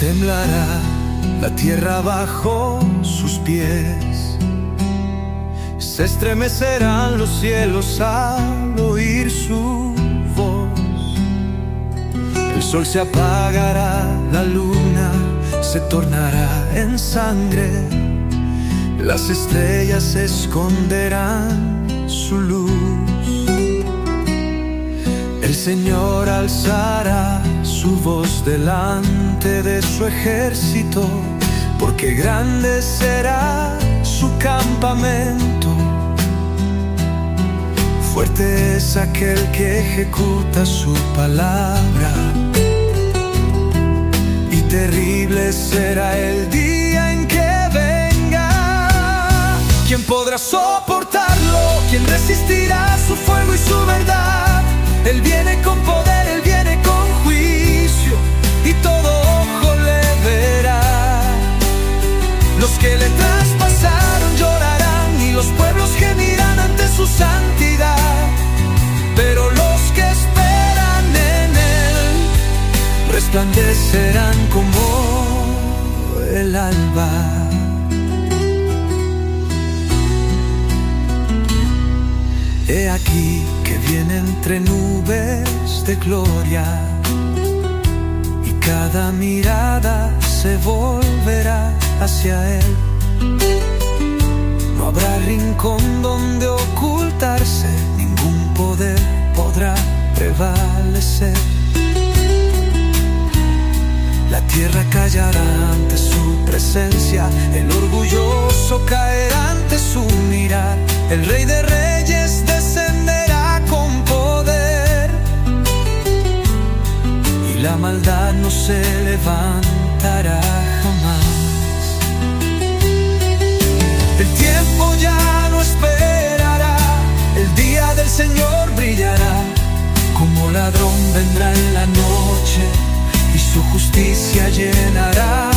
Temblará la tierra bajo sus pies, se estremecerán los cielos al oír su voz. El sol se apagará, la luna se tornará en sangre, las estrellas esconderán su luz. El Señor alzará su voz delante de su ejército, porque grande será su campamento. Fuerte es aquel que ejecuta su palabra, y terrible será el día en que venga. ¿Quién podrá soportarlo? ¿Quién resistirá su fuego y su verdad? Él viene con poder, Él viene con juicio, y todo ojo le verá. Los que le traspasaron llorarán, y los pueblos gemirán ante su santidad. Pero los que esperan en Él resplandecerán como el alba. He aquí que viene entre nubes de gloria, y cada mirada se volverá hacia Él. No habrá rincón donde ocultarse, ningún poder podrá prevalecer. La tierra callará ante su presencia, el orgulloso caerá ante su mirar. El Rey de Reyes descenderá con poder, y la maldad no se levantará jamás. El tiempo ya no esperará, el día del Señor brillará. Como ladrón vendrá en la noche, y su justicia llenará